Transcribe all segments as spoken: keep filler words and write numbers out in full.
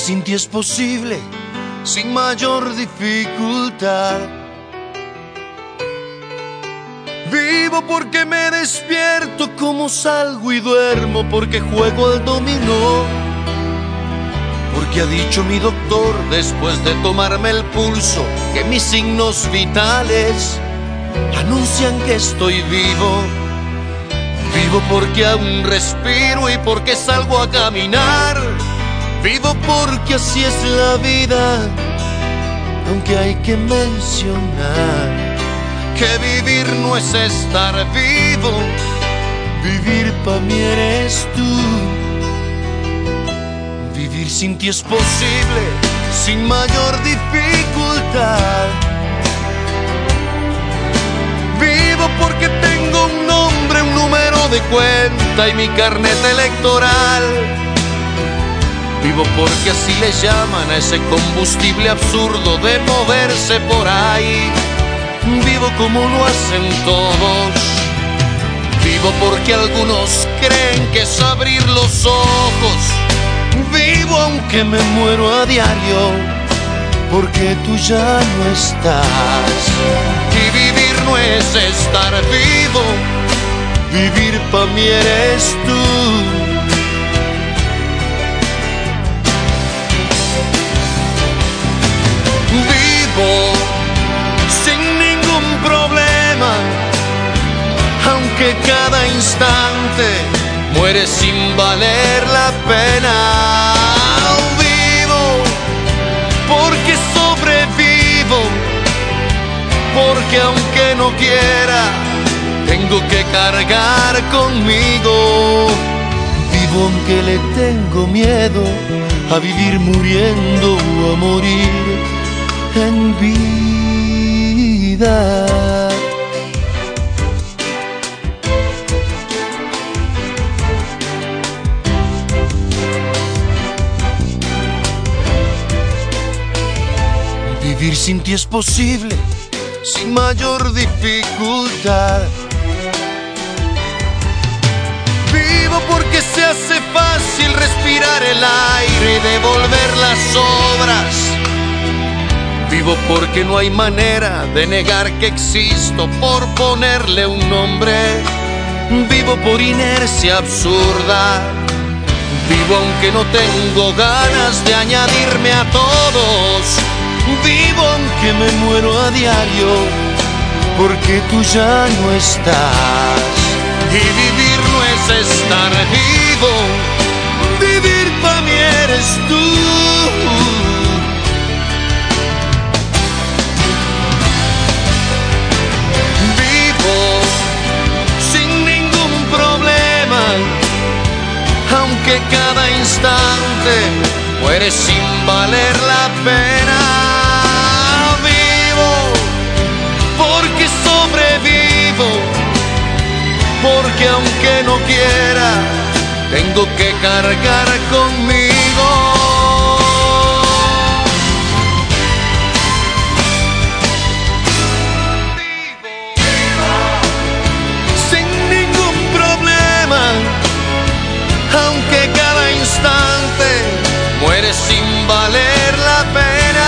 sin ti es posible, sin mayor dificultad. Vivo porque me despierto, como salgo y duermo porque juego al dominó. Porque ha dicho mi doctor después de tomarme el pulso que mis signos vitales anuncian que estoy vivo. Vivo porque aún respiro y porque salgo a caminar. Vivo porque así es la vida, aunque hay que mencionar que vivir no es estar vivo. Vivir pa' mí eres tú. Vivir sin ti es posible, sin mayor dificultad. Vivo porque tengo un nombre, un número de cuenta y mi carnet electoral. Vivo porque así le llaman a ese combustible absurdo de moverse por ahí. Vivo como lo hacen todos. Vivo porque algunos creen que es abrir los ojos. Vivo aunque me muero a diario, porque tú ya no estás. Y vivir no es estar vivo, vivir pa' mí eres tú. Vivo sin ningún problema, aunque cada instante muere sin valer la pena. Vivo porque sobrevivo, porque aunque no quiera, tengo que cargar conmigo. Vivo aunque le tengo miedo a vivir muriendo o a morir en vida. Vivir sin ti es posible, sin mayor dificultad. Vivo porque se hace fácil respirar el aire y devolver las obras. Vivo porque no hay manera de negar que existo por ponerle un nombre. Vivo por inercia absurda. Vivo aunque no tengo ganas de añadirme a todos. Vivo aunque me muero a diario, porque tú ya no estás. Y vivir no es estar vivo, vivir pa' mí eres tú. Vivo sin ningún problema, aunque cada instante muere sin valer la pena. Porque sobrevivo, porque aunque no quiera, tengo que cargar conmigo. Vivo sin ningún problema, aunque cada instante muere sin valer la pena.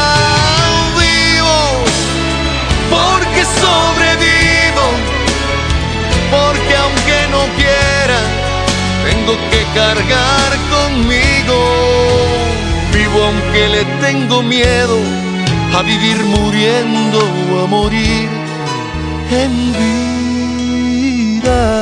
Sobrevivo, porque aunque no quiera, tengo que cargar conmigo. Vivo aunque le tengo miedo a vivir muriendo o a morir en vida.